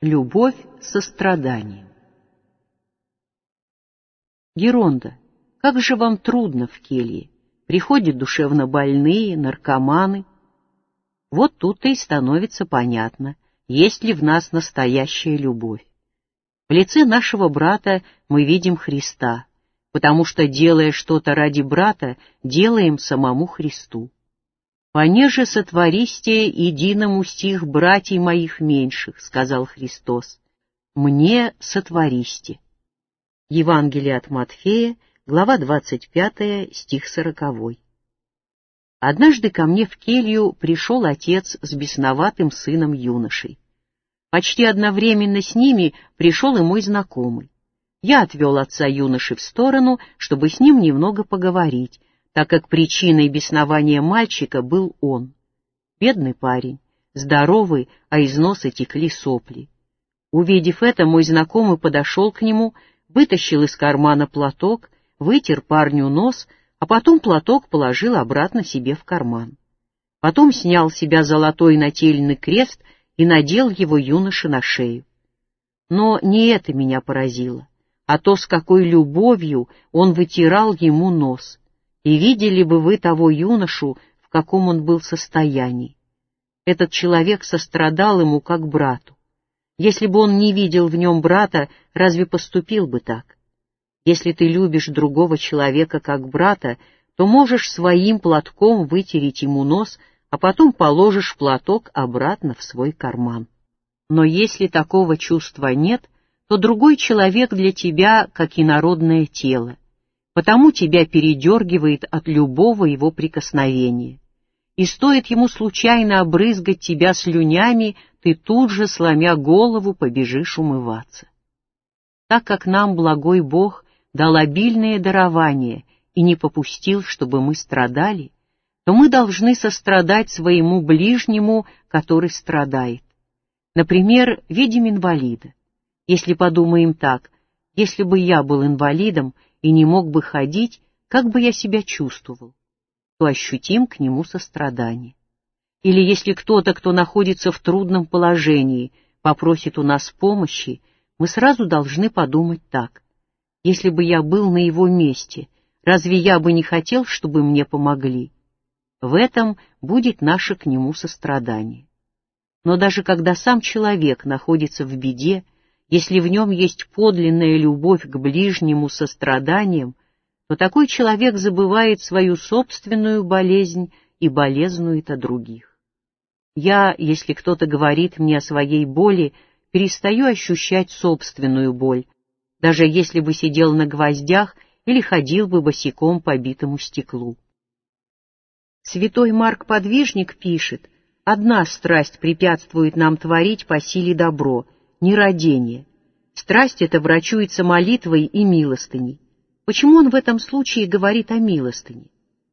Любовь со страданием. Геронда, как же вам трудно в келье. Приходят душевно больные, наркоманы. Вот тут-то и становится понятно, есть ли в нас настоящая любовь. В лице нашего брата мы видим Христа, потому что, делая что-то ради брата, делаем самому Христу. «Понеже сотвористе единому стих братьей моих меньших», — сказал Христос, — «мне сотвористе». Евангелие от Матфея, глава 25, стих 40. Однажды ко мне в келью пришел отец с бесноватым сыном-юношей. Почти одновременно с ними пришел и мой знакомый. Я отвел отца юноши в сторону, чтобы с ним немного поговорить, так как причиной беснования мальчика был он. Бедный парень, здоровый, а из носа текли сопли. Увидев это, мой знакомый подошел к нему, вытащил из кармана платок, вытер парню нос, а потом платок положил обратно себе в карман. Потом снял с себя золотой нательный крест и надел его юноше на шею. Но не это меня поразило, а то, с какой любовью он вытирал ему нос. И видели бы вы того юношу, в каком он был состоянии. Этот человек сострадал ему как брату. Если бы он не видел в нем брата, разве поступил бы так? Если ты любишь другого человека как брата, то можешь своим платком вытереть ему нос, а потом положишь платок обратно в свой карман. Но если такого чувства нет, то другой человек для тебя как инородное тело, потому тебя передергивает от любого его прикосновения. И стоит ему случайно обрызгать тебя слюнями, ты тут же, сломя голову, побежишь умываться. Так как нам благой Бог дал обильное дарование и не попустил, чтобы мы страдали, то мы должны сострадать своему ближнему, который страдает. Например, видим инвалида. Если подумаем так, если бы я был инвалидом и не мог бы ходить, как бы я себя чувствовал, то ощутим к нему сострадание. Или если кто-то, кто находится в трудном положении, попросит у нас помощи, мы сразу должны подумать так: если бы я был на его месте, разве я бы не хотел, чтобы мне помогли? В этом будет наше к нему сострадание. Но даже когда сам человек находится в беде, если в нем есть подлинная любовь к ближнему состраданием, то такой человек забывает свою собственную болезнь и болезнует о других. Я, если кто-то говорит мне о своей боли, перестаю ощущать собственную боль, даже если бы сидел на гвоздях или ходил бы босиком по битому стеклу. Святой Марк Подвижник пишет: «Одна страсть препятствует нам творить по силе добро — нерадение. Страсть эта врачуется молитвой и милостыней». Почему он в этом случае говорит о милостыне?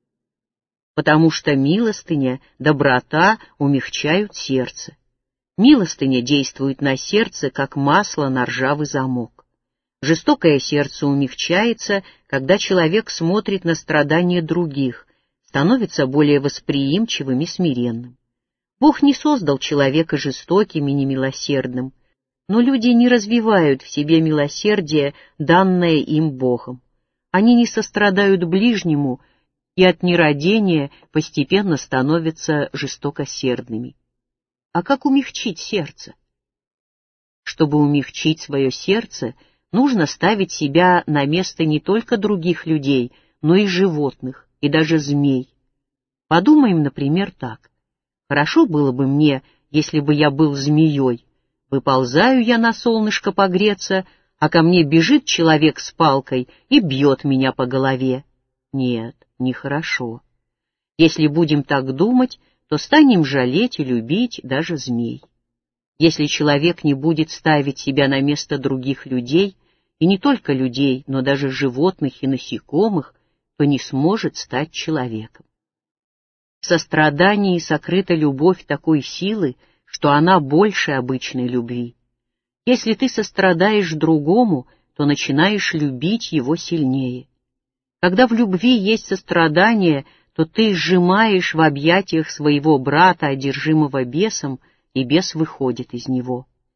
Потому что милостыня, доброта умягчают сердце. Милостыня действует на сердце, как масло на ржавый замок. Жестокое сердце умягчается, когда человек смотрит на страдания других, становится более восприимчивым и смиренным. Бог не создал человека жестоким и немилосердным, но люди не развивают в себе милосердие, данное им Богом. Они не сострадают ближнему и от нерадения постепенно становятся жестокосердными. А как умягчить сердце? Чтобы умягчить свое сердце, нужно ставить себя на место не только других людей, но и животных, и даже змей. Подумаем, например, так. Хорошо было бы мне, если бы я был змеей. Выползаю я на солнышко погреться, а ко мне бежит человек с палкой и бьет меня по голове. Нет, нехорошо. Если будем так думать, то станем жалеть и любить даже змей. Если человек не будет ставить себя на место других людей, и не только людей, но даже животных и насекомых, то не сможет стать человеком. В сострадании сокрыта любовь такой силы, что она больше обычной любви. Если ты сострадаешь другому, то начинаешь любить его сильнее. Когда в любви есть сострадание, то ты сжимаешь в объятиях своего брата, одержимого бесом, и бес выходит из него.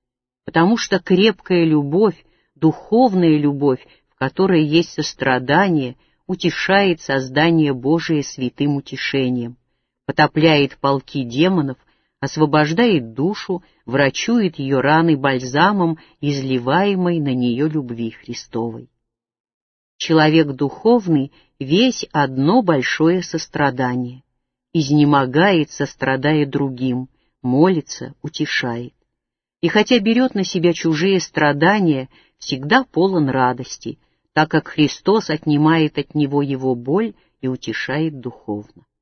потому что крепкая любовь, духовная любовь, в которой есть сострадание, утешает создание Божие святым утешением, потопляет полки демонов, освобождает душу, врачует ее раны бальзамом, изливаемой на нее любви Христовой. Человек духовный весь одно большое сострадание, изнемогает, сострадая другим, молится, утешает. И хотя берет на себя чужие страдания, всегда полон радости, так как Христос отнимает от него его боль и утешает духовно.